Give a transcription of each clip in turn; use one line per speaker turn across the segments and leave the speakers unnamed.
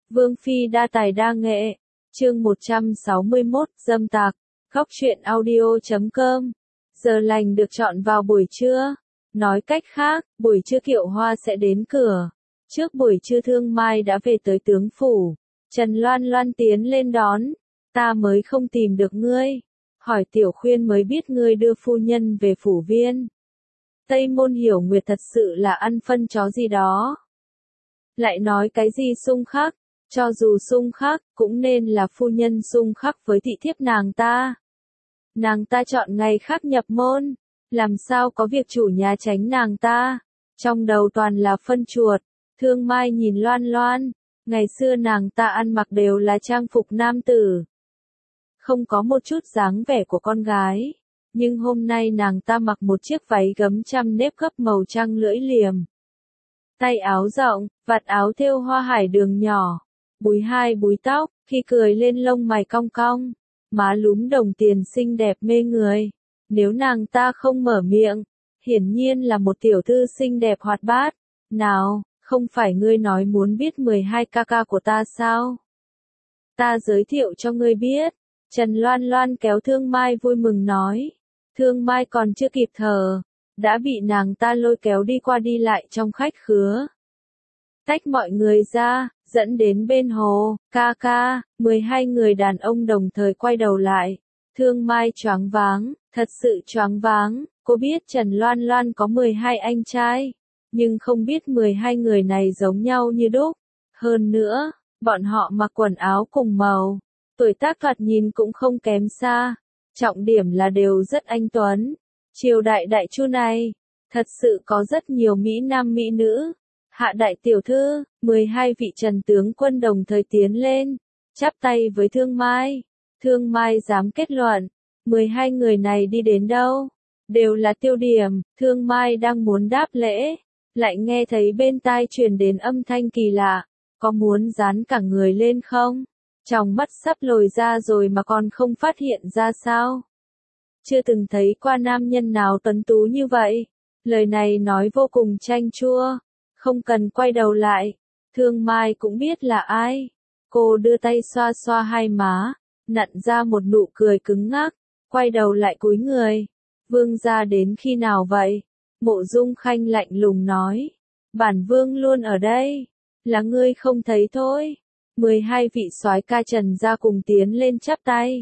Vương phi đa tài đa nghệ. Chương 161, dâm tặc. Góc truyện audio.com. Giờ lành được chọn vào buổi trưa. Nói cách khác, buổi trưa Kiệu Hoa sẽ đến cửa. Trước buổi trưa Thương Mai đã về tới tướng phủ. Trần Loan Loan tiến lên đón. Ta mới không tìm được ngươi. Hỏi Tiểu Khuyên mới biết ngươi đưa phu nhân về phủ viên. Tây Môn Hiểu Nguyệt thật sự là ăn phân chó gì đó. Lại nói cái gì xung khắc, cho dù xung khắc, cũng nên là phu nhân xung khắc với thị thiếp nàng ta. Nàng ta chọn ngày khác nhập môn, làm sao có việc chủ nhà tránh nàng ta, trong đầu toàn là phân chuột. Thương Mai nhìn Loan Loan, ngày xưa nàng ta ăn mặc đều là trang phục nam tử. Không có một chút dáng vẻ của con gái, nhưng hôm nay nàng ta mặc một chiếc váy gấm trăm nếp gấp màu trăng lưỡi liềm. Tay áo rộng, vạt áo thêu hoa hải đường nhỏ, búi hai búi tóc, khi cười lên lông mày cong cong, má lúm đồng tiền xinh đẹp mê người. Nếu nàng ta không mở miệng, hiển nhiên là một tiểu thư xinh đẹp hoạt bát. Nào, không phải ngươi nói muốn biết 12 ca ca của ta sao? Ta giới thiệu cho ngươi biết. Trần Loan Loan kéo Thương Mai vui mừng nói. Thương Mai còn chưa kịp thở, đã bị nàng ta lôi kéo đi qua đi lại trong khách khứa. Tách mọi người ra, dẫn đến bên hồ, ca ca, 12 người đàn ông đồng thời quay đầu lại. Thương Mai choáng váng, thật sự choáng váng, cô biết Trần Loan Loan có 12 anh trai, nhưng không biết 12 người này giống nhau như đúc. Hơn nữa, bọn họ mặc quần áo cùng màu, tuổi tác thoạt nhìn cũng không kém xa, trọng điểm là đều rất anh tuấn. Triều đại đại chu này, thật sự có rất nhiều mỹ nam mỹ nữ. Hạ đại tiểu thư, 12 vị Trần tướng quân đồng thời tiến lên, chắp tay với Thương Mai. Thương Mai dám kết luận, 12 người này đi đến đâu, đều là tiêu điểm. Thương Mai đang muốn đáp lễ, lại nghe thấy bên tai truyền đến âm thanh kỳ lạ, có muốn dán cả người lên không? Trong mắt sắp lồi ra rồi mà còn không phát hiện ra sao? Chưa từng thấy qua nam nhân nào tuấn tú như vậy. Lời này nói vô cùng chanh chua, không cần quay đầu lại. Thương Mai cũng biết là ai. Cô đưa tay xoa xoa hai má, nặn ra một nụ cười cứng ngắc, quay đầu lại cúi người. Vương gia đến khi nào vậy? Mộ Dung Khanh lạnh lùng nói. Bản vương luôn ở đây, là ngươi không thấy thôi. 12 vị soái ca Trần gia cùng tiến lên chắp tay.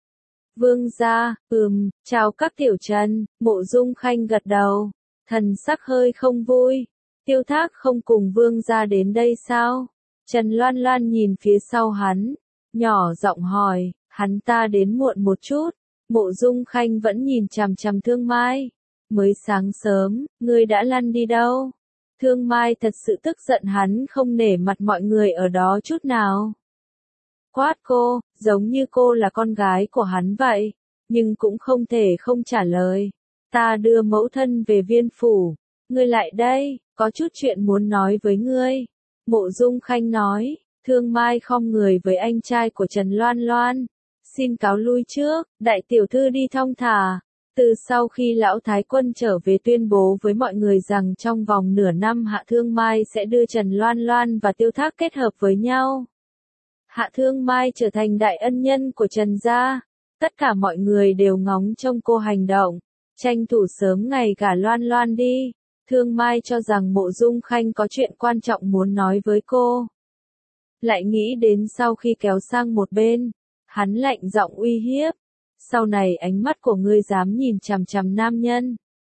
Vương gia, chào các tiểu Trần. Mộ Dung Khanh gật đầu, thần sắc hơi không vui. Tiêu Thác không cùng vương gia đến đây sao? Trần Loan Loan nhìn phía sau hắn, nhỏ giọng hỏi, hắn ta đến muộn một chút. Mộ Dung Khanh vẫn nhìn chằm chằm Thương Mai. Mới sáng sớm, ngươi đã lăn đi đâu? Thương Mai thật sự tức giận hắn không nể mặt mọi người ở đó chút nào. Quát cô, giống như cô là con gái của hắn vậy, nhưng cũng không thể không trả lời. Ta đưa mẫu thân về viên phủ, ngươi lại đây, có chút chuyện muốn nói với ngươi. Mộ Dung Khanh nói. Thương Mai khom người với anh trai của Trần Loan Loan. Xin cáo lui trước, đại tiểu thư đi thong thả. Từ sau khi lão Thái Quân trở về tuyên bố với mọi người rằng trong vòng nửa năm Hạ Thương Mai sẽ đưa Trần Loan Loan và Tiêu Thác kết hợp với nhau. Hạ Thương Mai trở thành đại ân nhân của Trần gia. Tất cả mọi người đều ngóng trông cô hành động, tranh thủ sớm ngày gả Loan Loan đi. Thương Mai cho rằng Mộ Dung Khanh có chuyện quan trọng muốn nói với cô. Lại nghĩ đến sau khi kéo sang một bên, hắn lạnh giọng uy hiếp. Sau này ánh mắt của ngươi dám nhìn chằm chằm nam nhân,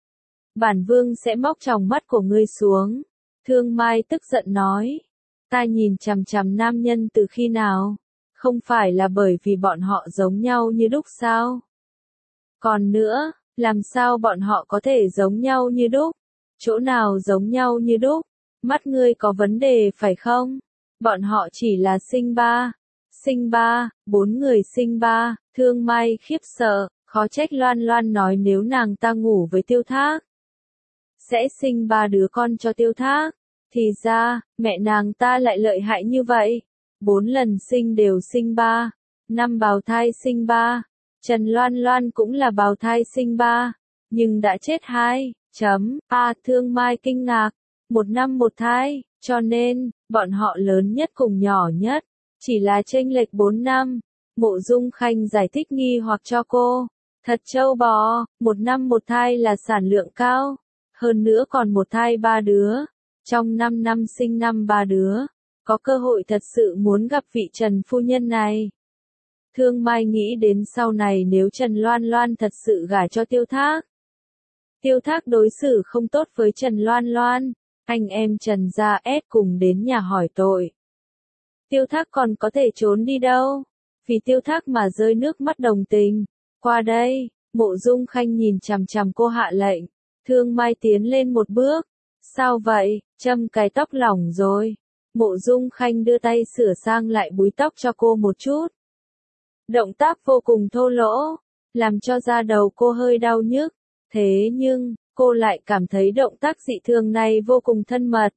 bản vương sẽ móc tròng mắt của ngươi xuống. Thương Mai tức giận nói. Ta nhìn chằm chằm nam nhân từ khi nào? Không phải là bởi vì bọn họ giống nhau như đúc sao? Còn nữa, làm sao bọn họ có thể giống nhau như đúc? Chỗ nào giống nhau như đúc? Mắt ngươi có vấn đề phải không? Bọn họ chỉ là sinh ba, 4 người sinh ba. Thương Mai khiếp sợ, khó trách Loan Loan nói nếu nàng ta ngủ với Tiêu Thác, sẽ sinh 3 đứa con cho Tiêu Thác. Thì ra, mẹ nàng ta lại lợi hại như vậy. 4 lần sinh đều sinh 3, 5 bào thai sinh 3. Trần Loan Loan cũng là bào thai sinh 3, nhưng đã chết 2. Thương Mai kinh ngạc. 1 năm 1 thai, Cho nên, bọn họ lớn nhất cùng nhỏ nhất, chỉ là chênh lệch 4 năm. Mộ Dung Khanh giải thích nghi hoặc cho cô. Thật trâu bò, 1 năm một thai là sản lượng cao. Hơn nữa còn một thai 3 đứa. Trong 5 năm sinh 3 đứa. Có cơ hội thật sự muốn gặp vị Trần phu nhân này. Thương Mai nghĩ đến sau này nếu Trần Loan Loan thật sự gả cho Tiêu Thác. Tiêu Thác đối xử không tốt với Trần Loan Loan. Anh em Trần gia ép cùng đến nhà hỏi tội. Tiêu Thác còn có thể trốn đi đâu? Vì Tiêu Thác mà rơi nước mắt đồng tình. Qua đây, Mộ Dung Khanh nhìn chằm chằm cô hạ lệnh. Thương Mai tiến lên một bước. Sao vậy, châm cái tóc lỏng rồi. Mộ Dung Khanh đưa tay sửa sang lại búi tóc cho cô một chút. Động tác vô cùng thô lỗ, làm cho da đầu cô hơi đau nhức. Thế nhưng, cô lại cảm thấy động tác dị thường này vô cùng thân mật.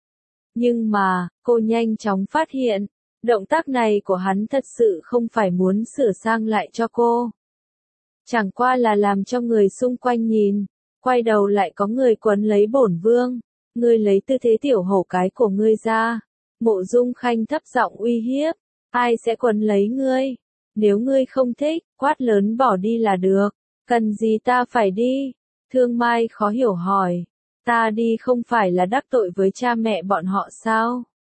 Nhưng mà, cô nhanh chóng phát hiện, động tác này của hắn thật sự không phải muốn sửa sang lại cho cô. Chẳng qua là làm cho người xung quanh nhìn, quay đầu lại có người quấn lấy bổn vương. Ngươi lấy tư thế tiểu hổ cái của ngươi ra. Mộ Dung Khanh thấp giọng uy hiếp. Ai sẽ quấn lấy ngươi? Nếu ngươi không thích, quát lớn bỏ đi là được. Cần gì ta phải đi? Thương Mai khó hiểu hỏi. Ta đi không phải là đắc tội với cha mẹ bọn họ sao?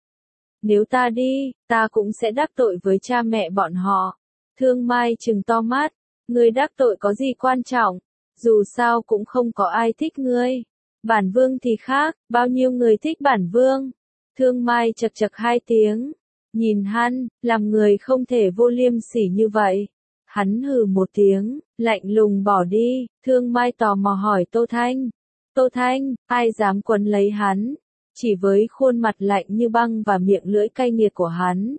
Nếu ta đi, ta cũng sẽ đắc tội với cha mẹ bọn họ. Thương Mai trừng to mắt. Ngươi đắc tội có gì quan trọng? Dù sao cũng không có ai thích ngươi. Bản vương thì khác, bao nhiêu người thích bản vương. Thương Mai chật chật 2 tiếng. Nhìn hắn, làm người không thể vô liêm sỉ như vậy. Hắn hừ một tiếng, lạnh lùng bỏ đi. Thương Mai tò mò hỏi Tô Thanh. Tô Thanh, ai dám quấn lấy hắn? Chỉ với khuôn mặt lạnh như băng và miệng lưỡi cay nghiệt của hắn.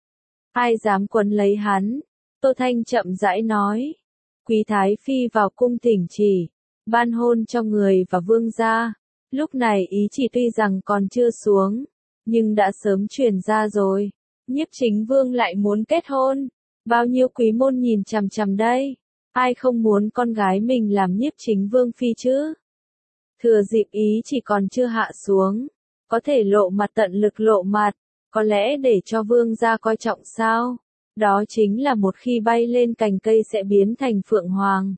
Ai dám quấn lấy hắn? Tô Thanh chậm rãi nói. Quý Thái Phi vào cung thỉnh chỉ, ban hôn cho người và vương gia. Lúc này ý chỉ tuy rằng còn chưa xuống, nhưng đã sớm truyền ra rồi. Nhiếp Chính Vương lại muốn kết hôn. Bao nhiêu quý môn nhìn chằm chằm đây. Ai không muốn con gái mình làm Nhiếp Chính Vương phi chứ? Thừa dịp ý chỉ còn chưa hạ xuống, có thể lộ mặt tận lực lộ mặt, có lẽ để cho vương gia coi trọng sao? Đó chính là một khi bay lên cành cây sẽ biến thành phượng hoàng.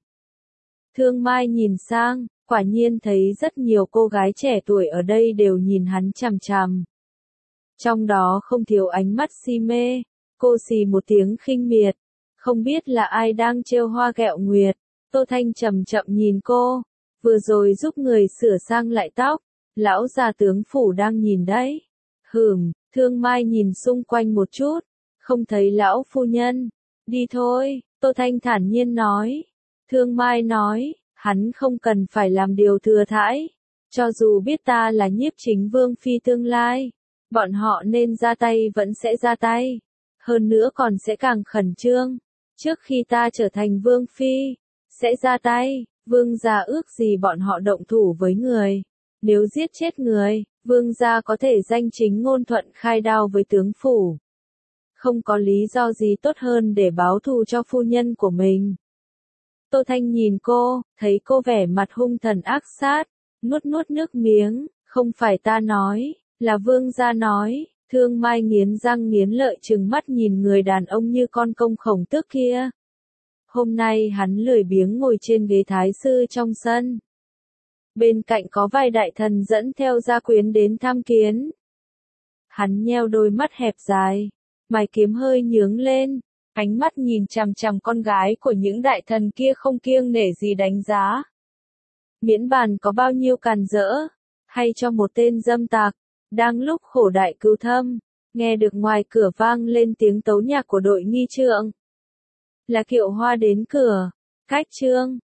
Thương Mai nhìn sang, quả nhiên thấy rất nhiều cô gái trẻ tuổi ở đây đều nhìn hắn chằm chằm. Trong đó không thiếu ánh mắt si mê. Cô xì một tiếng khinh miệt. Không biết là ai đang trêu hoa ghẹo nguyệt. Tô Thanh chậm chậm nhìn cô. Vừa rồi giúp người sửa sang lại tóc. Lão già tướng phủ đang nhìn đấy. Thương Mai nhìn xung quanh một chút. Không thấy lão phu nhân. Đi thôi, Tô Thanh thản nhiên nói. Thương Mai nói, hắn không cần phải làm điều thừa thãi. Cho dù biết ta là Nhiếp Chính Vương phi tương lai, bọn họ nên ra tay vẫn sẽ ra tay. Hơn nữa còn sẽ càng khẩn trương. Trước khi ta trở thành Vương phi, sẽ ra tay. Vương gia ước gì bọn họ động thủ với người. Nếu giết chết người, vương gia có thể danh chính ngôn thuận khai đao với tướng phủ. Không có lý do gì tốt hơn để báo thù cho phu nhân của mình. Tô Thanh nhìn cô, thấy cô vẻ mặt hung thần ác sát, nuốt nước miếng. Không phải ta nói, là vương gia nói. Thương Mai nghiến răng nghiến lợi trừng mắt nhìn người đàn ông như con công khổng tước kia. Hôm nay hắn lười biếng ngồi trên ghế thái sư trong sân. Bên cạnh có vài đại thần dẫn theo gia quyến đến tham kiến. Hắn nheo đôi mắt hẹp dài, mày kiếm hơi nhướng lên, ánh mắt nhìn chằm chằm con gái của những đại thần kia không kiêng nể gì đánh giá. Miễn bàn có bao nhiêu càn rỡ, hay cho một tên dâm tặc, đang lúc khổ đại cứu thâm, nghe được ngoài cửa vang lên tiếng tấu nhạc của đội nghi trượng. Là Kiệu Hoa đến cửa, khách trương,